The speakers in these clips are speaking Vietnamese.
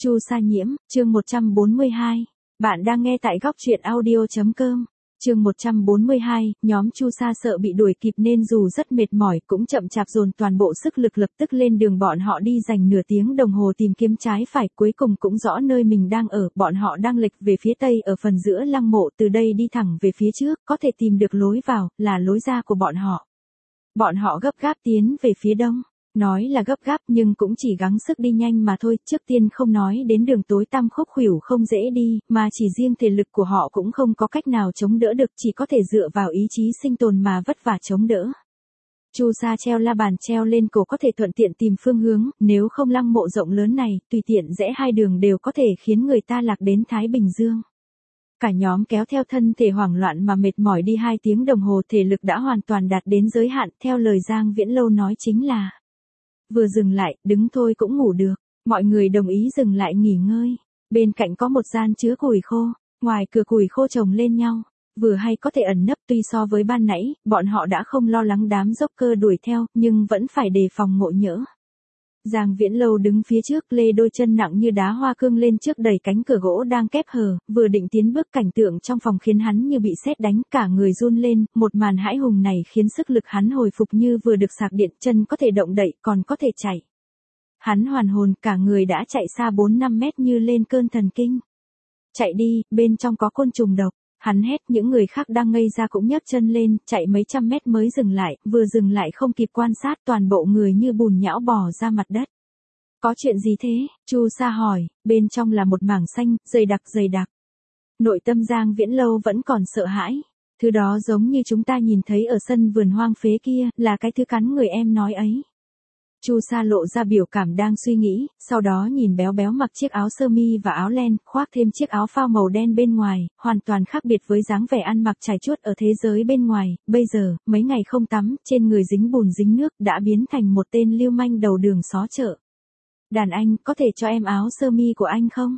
Chu Sa Nhiễm, chương 142. Bạn đang nghe tại góc truyện audio.com. Chương 142, nhóm Chu Sa sợ bị đuổi kịp nên dù rất mệt mỏi cũng chậm chạp dồn toàn bộ sức lực lập tức lên đường. Bọn họ đi dành nửa tiếng đồng hồ tìm kiếm trái phải, cuối cùng cũng rõ nơi mình đang ở. Bọn họ đang lệch về phía tây ở phần giữa lăng mộ, từ đây đi thẳng về phía trước, có thể tìm được lối vào, là lối ra của bọn họ. Bọn họ gấp gáp tiến về phía đông. Nói là gấp gáp nhưng cũng chỉ gắng sức đi nhanh mà thôi, trước tiên không nói đến đường tối tăm khúc khuỷu không dễ đi, mà chỉ riêng thể lực của họ cũng không có cách nào chống đỡ được, chỉ có thể dựa vào ý chí sinh tồn mà vất vả chống đỡ. Chu Sa treo la bàn treo lên cổ có thể thuận tiện tìm phương hướng, nếu không lăng mộ rộng lớn này, tùy tiện rẽ hai đường đều có thể khiến người ta lạc đến Thái Bình Dương. Cả nhóm kéo theo thân thể hoảng loạn mà mệt mỏi đi 2 tiếng đồng hồ, thể lực đã hoàn toàn đạt đến giới hạn, theo lời Giang Viễn Lâu nói chính là vừa dừng lại, đứng thôi cũng ngủ được. Mọi người đồng ý dừng lại nghỉ ngơi. Bên cạnh có một gian chứa củi khô, ngoài cửa củi khô chồng lên nhau, vừa hay có thể ẩn nấp. Tuy so với ban nãy, bọn họ đã không lo lắng đám dốc cơ đuổi theo, nhưng vẫn phải đề phòng ngộ nhỡ. Giang Viễn Lâu đứng phía trước, lê đôi chân nặng như đá hoa cương lên trước, đẩy cánh cửa gỗ đang kép hờ, vừa định tiến bước, cảnh tượng trong phòng khiến hắn như bị sét đánh, cả người run lên. Một màn hãi hùng này khiến sức lực hắn hồi phục như vừa được sạc điện, chân có thể động đậy, còn có thể chạy. Hắn hoàn hồn, cả người đã chạy xa 4-5 mét như lên cơn thần kinh. Chạy đi, bên trong có côn trùng độc. Hắn hét, những người khác đang ngây ra cũng nhấc chân lên, chạy mấy trăm mét mới dừng lại, vừa dừng lại không kịp quan sát, toàn bộ người như bùn nhão bò ra mặt đất. Có chuyện gì thế? Chu Sa hỏi. Bên trong là một mảng xanh, dày đặc. Nội tâm Giang Viễn Lâu vẫn còn sợ hãi. Thứ đó giống như chúng ta nhìn thấy ở sân vườn hoang phế kia, là cái thứ cắn người em nói ấy. Chu Sa lộ ra biểu cảm đang suy nghĩ, sau đó nhìn Béo Béo mặc chiếc áo sơ mi và áo len, khoác thêm chiếc áo phao màu đen bên ngoài, hoàn toàn khác biệt với dáng vẻ ăn mặc trải chuốt ở thế giới bên ngoài. Bây giờ, mấy ngày không tắm, trên người dính bùn dính nước, đã biến thành một tên lưu manh đầu đường xó chợ. Đàn anh, có thể cho em áo sơ mi của anh không?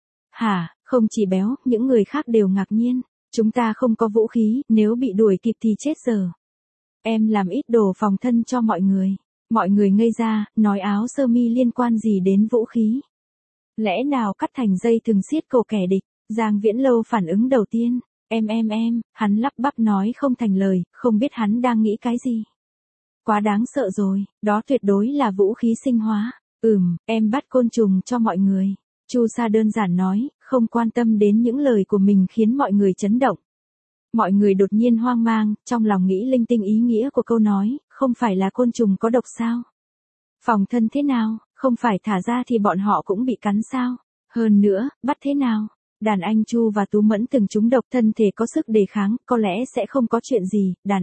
Hả? Không chỉ Béo, những người khác đều ngạc nhiên. Chúng ta không có vũ khí, nếu bị đuổi kịp thì chết giờ. Em làm ít đồ phòng thân cho mọi người. Mọi người ngây ra, nói áo sơ mi liên quan gì đến vũ khí? Lẽ nào cắt thành dây thừng xiết cổ kẻ địch? Giang Viễn Lâu phản ứng đầu tiên, em, hắn lắp bắp nói không thành lời, không biết hắn đang nghĩ cái gì. Quá đáng sợ rồi, đó tuyệt đối là vũ khí sinh hóa. Em bắt côn trùng cho mọi người. Chu Sa đơn giản nói, không quan tâm đến những lời của mình khiến mọi người chấn động. Mọi người đột nhiên hoang mang, trong lòng nghĩ linh tinh ý nghĩa của câu nói, không phải là côn trùng có độc sao? Phòng thân thế nào, không phải thả ra thì bọn họ cũng bị cắn sao? Hơn nữa, bắt thế nào? Đàn anh Chu và Tú Mẫn từng trúng độc, thân thể có sức đề kháng, có lẽ sẽ không có chuyện gì. Đàn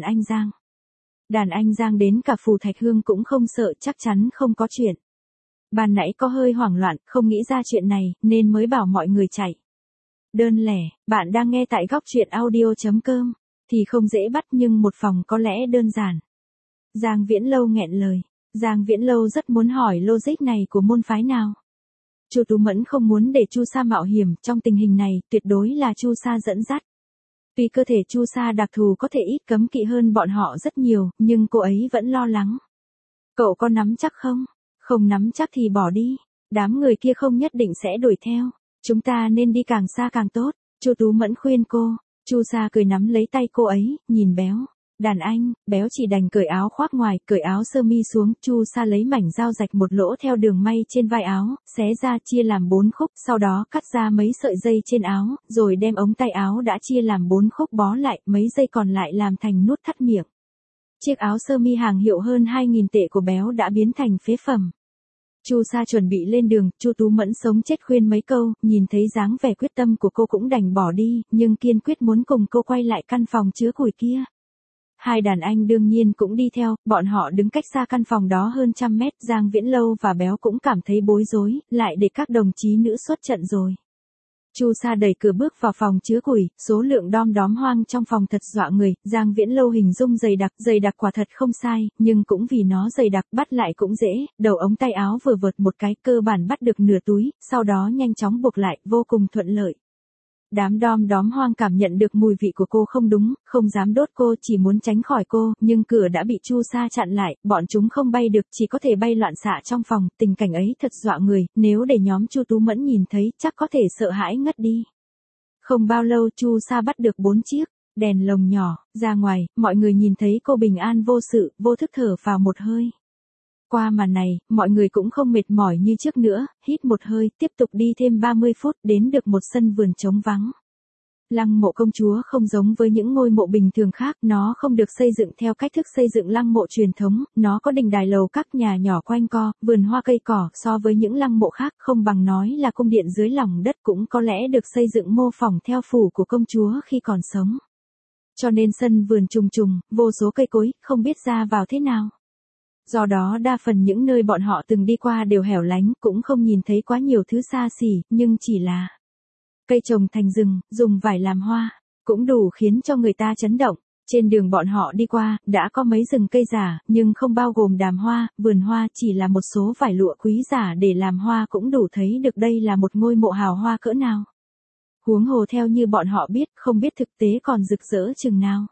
anh Giang đến cả Phù Thạch Hương cũng không sợ, chắc chắn không có chuyện. Ban nãy có hơi hoảng loạn, không nghĩ ra chuyện này, nên mới bảo mọi người chạy. Đơn lẻ, bạn đang nghe tại góc truyện audio.com, thì không dễ bắt nhưng một phòng có lẽ đơn giản. Giang Viễn Lâu nghẹn lời. Giang Viễn Lâu rất muốn hỏi logic này của môn phái nào. Chu Tú Mẫn không muốn để Chu Sa mạo hiểm, trong tình hình này, tuyệt đối là Chu Sa dẫn dắt. Tuy cơ thể Chu Sa đặc thù có thể ít cấm kỵ hơn bọn họ rất nhiều, nhưng cô ấy vẫn lo lắng. Cậu có nắm chắc không? Không nắm chắc thì bỏ đi. Đám người kia không nhất định sẽ đuổi theo. Chúng ta nên đi càng xa càng tốt. Chu Tú Mẫn khuyên cô. Chu Sa cười nắm lấy tay cô ấy, nhìn Béo. Đàn anh, Béo chỉ đành cởi áo khoác ngoài, cởi áo sơ mi xuống. Chu Sa lấy mảnh dao rạch một lỗ theo đường may trên vai áo, xé ra chia làm 4 khúc, sau đó cắt ra mấy sợi dây trên áo, rồi đem ống tay áo đã chia làm 4 khúc bó lại, mấy dây còn lại làm thành nút thắt miệng. Chiếc áo sơ mi hàng hiệu hơn 2.000 tệ của Béo đã biến thành phế phẩm. Chu Sa chuẩn bị lên đường, Chu Tú Mẫn sống chết khuyên mấy câu, nhìn thấy dáng vẻ quyết tâm của cô cũng đành bỏ đi, nhưng kiên quyết muốn cùng cô quay lại căn phòng chứa củi kia. Hai đàn anh đương nhiên cũng đi theo, bọn họ đứng cách xa căn phòng đó hơn 100 mét, Giang Viễn Lâu và Béo cũng cảm thấy bối rối, lại để các đồng chí nữ xuất trận rồi. Chu Sa đẩy cửa bước vào phòng chứa củi, số lượng đom đóm hoang trong phòng thật dọa người. Giang Viễn Lâu hình dung dày đặc quả thật không sai, nhưng cũng vì nó dày đặc bắt lại cũng dễ, đầu ống tay áo vừa vợt một cái, cơ bản bắt được nửa túi, sau đó nhanh chóng buộc lại, vô cùng thuận lợi. Đám đom đóm hoang cảm nhận được mùi vị của cô không đúng, không dám đốt cô, chỉ muốn tránh khỏi cô, nhưng cửa đã bị Chu Sa chặn lại, bọn chúng không bay được, chỉ có thể bay loạn xạ trong phòng, tình cảnh ấy thật dọa người, nếu để nhóm Chu Tú Mẫn nhìn thấy, chắc có thể sợ hãi ngất đi. Không bao lâu Chu Sa bắt được 4 chiếc đèn lồng nhỏ, ra ngoài, mọi người nhìn thấy cô bình an vô sự, vô thức thở vào một hơi. Qua màn này, mọi người cũng không mệt mỏi như trước nữa, hít một hơi, tiếp tục đi thêm 30 phút, đến được một sân vườn trống vắng. Lăng mộ công chúa không giống với những ngôi mộ bình thường khác, nó không được xây dựng theo cách thức xây dựng lăng mộ truyền thống, nó có đình đài lầu các nhà nhỏ quanh co, vườn hoa cây cỏ, so với những lăng mộ khác không bằng nói là cung điện dưới lòng đất, cũng có lẽ được xây dựng mô phỏng theo phủ của công chúa khi còn sống. Cho nên sân vườn trùng trùng, vô số cây cối, không biết ra vào thế nào. Do đó đa phần những nơi bọn họ từng đi qua đều hẻo lánh, cũng không nhìn thấy quá nhiều thứ xa xỉ, nhưng chỉ là cây trồng thành rừng, dùng vải làm hoa, cũng đủ khiến cho người ta chấn động. Trên đường bọn họ đi qua, đã có mấy rừng cây giả, nhưng không bao gồm đàm hoa, vườn hoa, chỉ là một số vải lụa quý giả để làm hoa cũng đủ thấy được đây là một ngôi mộ hào hoa cỡ nào. Huống hồ theo như bọn họ biết, không biết thực tế còn rực rỡ chừng nào.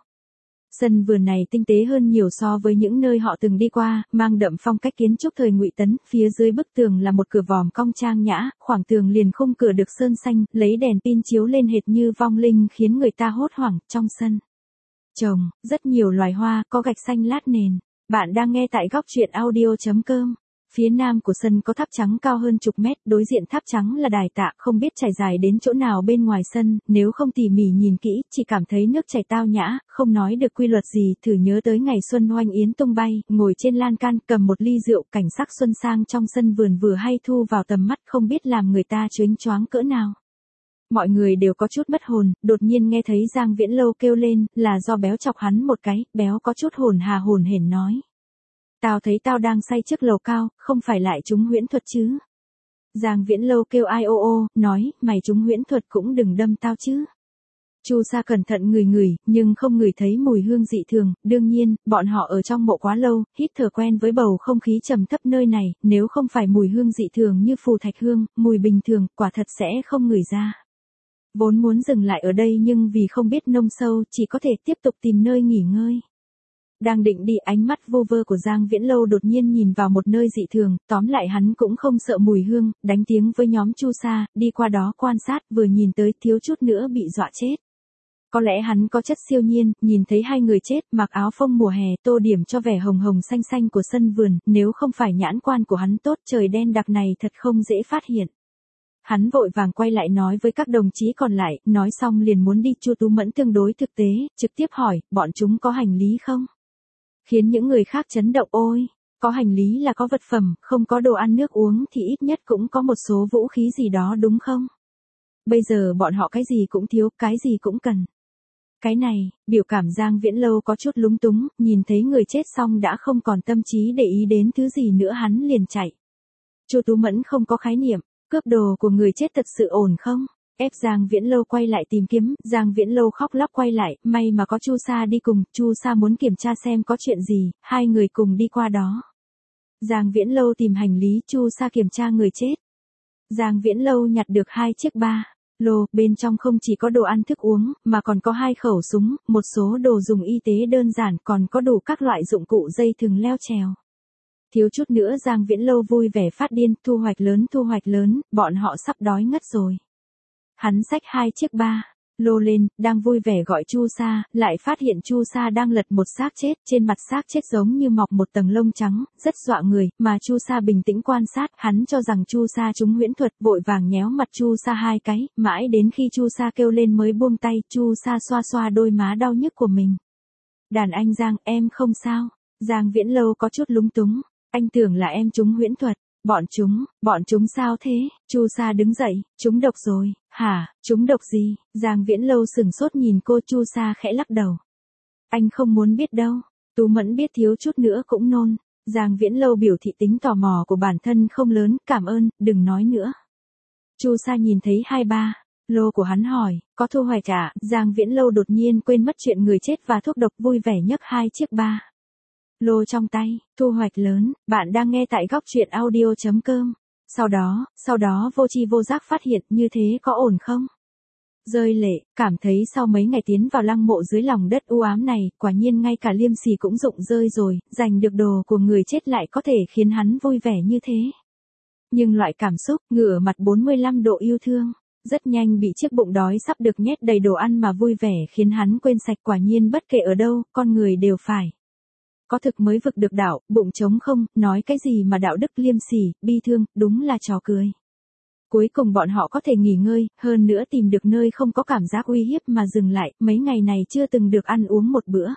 Sân vườn này tinh tế hơn nhiều so với những nơi họ từng đi qua, mang đậm phong cách kiến trúc thời Ngụy Tấn, phía dưới bức tường là một cửa vòm cong trang nhã, khoảng tường liền khung cửa được sơn xanh, lấy đèn pin chiếu lên hệt như vong linh khiến người ta hốt hoảng. Trong sân trồng rất nhiều loài hoa, có gạch xanh lát nền. Bạn đang nghe tại góc truyện audio.com. Phía nam của sân có tháp trắng cao hơn chục mét, đối diện tháp trắng là đài tạ, không biết trải dài đến chỗ nào bên ngoài sân, nếu không tỉ mỉ nhìn kỹ, chỉ cảm thấy nước chảy tao nhã, không nói được quy luật gì, thử nhớ tới ngày xuân hoành yến tung bay, ngồi trên lan can, cầm một ly rượu, cảnh sắc xuân sang trong sân vườn vừa hay thu vào tầm mắt, không biết làm người ta choáng choáng cỡ nào. Mọi người đều có chút mất hồn, đột nhiên nghe thấy Giang Viễn Lâu kêu lên, là do béo chọc hắn một cái, béo có chút hồn hà hồn hển nói. Tao thấy tao đang say trước lầu cao, không phải lại trúng huyễn thuật chứ. Giang Viễn Lâu kêu ai ô ô, nói, mày trúng huyễn thuật cũng đừng đâm tao chứ. Chu Sa cẩn thận ngửi, nhưng không ngửi thấy mùi hương dị thường, đương nhiên, bọn họ ở trong mộ quá lâu, hít thở quen với bầu không khí trầm thấp nơi này, nếu không phải mùi hương dị thường như phù thạch hương, mùi bình thường, quả thật sẽ không ngửi ra. Vốn muốn dừng lại ở đây nhưng vì không biết nông sâu, chỉ có thể tiếp tục tìm nơi nghỉ ngơi. Đang định đi, ánh mắt vô vơ của Giang Viễn Lâu đột nhiên nhìn vào một nơi dị thường, tóm lại hắn cũng không sợ mùi hương, đánh tiếng với nhóm Chu Sa, đi qua đó quan sát, vừa nhìn tới thiếu chút nữa bị dọa chết. Có lẽ hắn có chất siêu nhiên, nhìn thấy hai người chết, mặc áo phông mùa hè, tô điểm cho vẻ hồng hồng xanh xanh của sân vườn, nếu không phải nhãn quan của hắn tốt, trời đen đặc này thật không dễ phát hiện. Hắn vội vàng quay lại nói với các đồng chí còn lại, nói xong liền muốn đi. Chu Tú Mẫn tương đối thực tế, trực tiếp hỏi, bọn chúng có hành lý không? Khiến những người khác chấn động. Ôi, có hành lý là có vật phẩm, không có đồ ăn nước uống thì ít nhất cũng có một số vũ khí gì đó đúng không? Bây giờ bọn họ cái gì cũng thiếu, cái gì cũng cần. Cái này, biểu cảm Giang Viễn Lâu có chút lúng túng, nhìn thấy người chết xong đã không còn tâm trí để ý đến thứ gì nữa hắn liền chạy. Chu Tú Mẫn không có khái niệm, cướp đồ của người chết thật sự ổn không? Ép Giang Viễn Lâu quay lại tìm kiếm, Giang Viễn Lâu khóc lóc quay lại, may mà có Chu Sa đi cùng, Chu Sa muốn kiểm tra xem có chuyện gì, hai người cùng đi qua đó. Giang Viễn Lâu tìm hành lý, Chu Sa kiểm tra người chết. Giang Viễn Lâu nhặt được 2 chiếc ba lô, bên trong không chỉ có đồ ăn thức uống, mà còn có 2 khẩu súng, một số đồ dùng y tế đơn giản, còn có đủ các loại dụng cụ dây thừng leo trèo. Thiếu chút nữa Giang Viễn Lâu vui vẻ phát điên, thu hoạch lớn, bọn họ sắp đói ngất rồi. Hắn xách 2 chiếc ba lô lên, đang vui vẻ gọi Chu Sa, lại phát hiện Chu Sa đang lật một xác chết, trên mặt xác chết giống như mọc một tầng lông trắng, rất dọa người, mà Chu Sa bình tĩnh quan sát, hắn cho rằng Chu Sa trúng huyễn thuật, vội vàng nhéo mặt Chu Sa 2 cái, mãi đến khi Chu Sa kêu lên mới buông tay. Chu Sa xoa xoa đôi má đau nhức của mình. Đàn anh Giang, em không sao. Giang Viễn Lâu có chút lúng túng, anh tưởng là em trúng huyễn thuật. Bọn chúng sao thế? Chu Sa đứng dậy, chúng độc rồi. Hả, chúng độc gì? Giang Viễn Lâu sửng sốt nhìn cô. Chu Sa khẽ lắc đầu. Anh không muốn biết đâu. Tú Mẫn biết thiếu chút nữa cũng nôn. Giang Viễn Lâu biểu thị tính tò mò của bản thân không lớn, cảm ơn, đừng nói nữa. Chu Sa nhìn thấy 2 ba lô của hắn hỏi, có thu hoạch à? Giang Viễn Lâu đột nhiên quên mất chuyện người chết và thuốc độc, vui vẻ nhấc 2 chiếc ba lô trong tay, thu hoạch lớn. Bạn đang nghe tại góc truyện audio.com. Sau đó vô tri vô giác phát hiện, như thế có ổn không? rơi lệ, cảm thấy sau mấy ngày tiến vào lăng mộ dưới lòng đất u ám này, quả nhiên ngay cả liêm sỉ cũng rụng rơi rồi, giành được đồ của người chết lại có thể khiến hắn vui vẻ như thế. Nhưng loại cảm xúc, ngửa mặt 45 độ yêu thương, rất nhanh bị chiếc bụng đói sắp được nhét đầy đồ ăn mà vui vẻ khiến hắn quên sạch, quả nhiên bất kể ở đâu, con người đều phải có thực mới vực được đạo, bụng trống không, nói cái gì mà đạo đức liêm sỉ, bi thương, đúng là trò cười. Cuối cùng bọn họ có thể nghỉ ngơi, hơn nữa tìm được nơi không có cảm giác uy hiếp mà dừng lại, mấy ngày này chưa từng được ăn uống một bữa.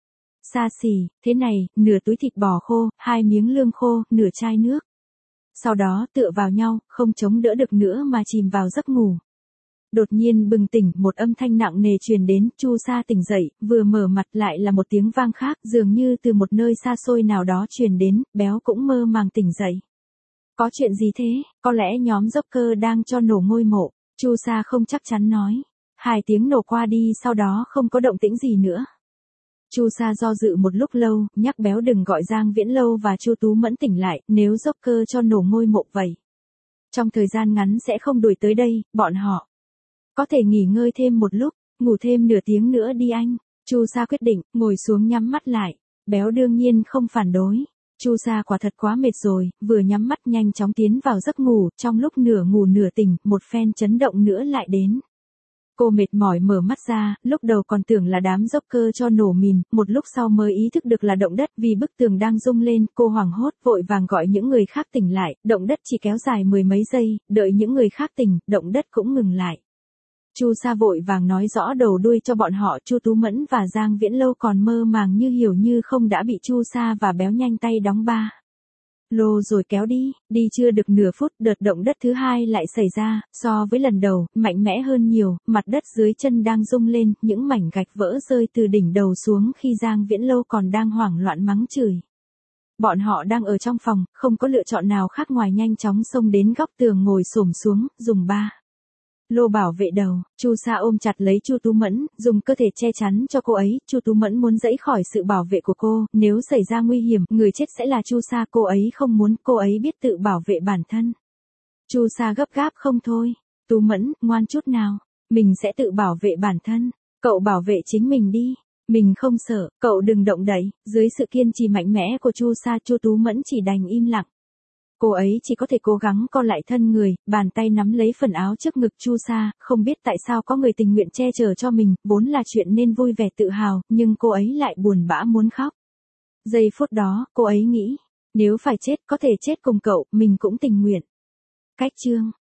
Xa xỉ, thế này, nửa túi thịt bò khô, 2 miếng lương khô, nửa chai nước. Sau đó tựa vào nhau, không chống đỡ được nữa mà chìm vào giấc ngủ. Đột nhiên bừng tỉnh, một âm thanh nặng nề truyền đến, Chu Sa tỉnh dậy, vừa mở mặt lại là một tiếng vang khác, dường như từ một nơi xa xôi nào đó truyền đến, béo cũng mơ màng tỉnh dậy. Có chuyện gì thế, có lẽ nhóm Joker đang cho nổ ngôi mộ, Chu Sa không chắc chắn nói. 2 tiếng nổ qua đi sau đó không có động tĩnh gì nữa. Chu Sa do dự một lúc lâu, nhắc béo đừng gọi Giang Viễn Lâu và Chu Tú Mẫn tỉnh lại, nếu Joker cho nổ ngôi mộ vậy. Trong thời gian ngắn sẽ không đuổi tới đây, bọn họ có thể nghỉ ngơi thêm một lúc, ngủ thêm nửa tiếng nữa đi anh. Chu Sa quyết định, ngồi xuống nhắm mắt lại. Béo đương nhiên không phản đối. Chu Sa quả thật quá mệt rồi, vừa nhắm mắt nhanh chóng tiến vào giấc ngủ, trong lúc nửa ngủ nửa tỉnh, một phen chấn động nữa lại đến. Cô mệt mỏi mở mắt ra, lúc đầu còn tưởng là đám Joker cho nổ mìn, một lúc sau mới ý thức được là động đất vì bức tường đang rung lên, cô hoảng hốt, vội vàng gọi những người khác tỉnh lại, động đất chỉ kéo dài 10 mấy giây, đợi những người khác tỉnh, động đất cũng ngừng lại. Chu Sa vội vàng nói rõ đầu đuôi cho bọn họ, Chu Tú Mẫn và Giang Viễn Lâu còn mơ màng như hiểu như không đã bị Chu Sa và béo nhanh tay đóng ba lô rồi kéo đi chưa được nửa phút, đợt động đất thứ hai lại xảy ra, so với lần đầu, mạnh mẽ hơn nhiều, mặt đất dưới chân đang rung lên, những mảnh gạch vỡ rơi từ đỉnh đầu xuống khi Giang Viễn Lâu còn đang hoảng loạn mắng chửi. Bọn họ đang ở trong phòng, không có lựa chọn nào khác ngoài nhanh chóng xông đến góc tường ngồi xổm xuống, dùng ba lô bảo vệ đầu. Chu Sa ôm chặt lấy Chu Tú Mẫn, dùng cơ thể che chắn cho cô ấy. Chu Tú Mẫn muốn giãy khỏi sự bảo vệ của cô, nếu xảy ra nguy hiểm, người chết sẽ là Chu Sa, cô ấy không muốn, cô ấy biết tự bảo vệ bản thân. Chu Sa gấp gáp không thôi. Tú Mẫn, ngoan chút nào, mình sẽ tự bảo vệ bản thân, cậu bảo vệ chính mình đi. Mình không sợ, cậu đừng động đậy. Dưới sự kiên trì mạnh mẽ của Chu Sa, Chu Tú Mẫn chỉ đành im lặng. Cô ấy chỉ có thể cố gắng co lại thân người, bàn tay nắm lấy phần áo trước ngực Chu Sa, không biết tại sao có người tình nguyện che chở cho mình, vốn là chuyện nên vui vẻ tự hào, nhưng cô ấy lại buồn bã muốn khóc. Giây phút đó, cô ấy nghĩ, nếu phải chết, có thể chết cùng cậu, mình cũng tình nguyện. Cách chương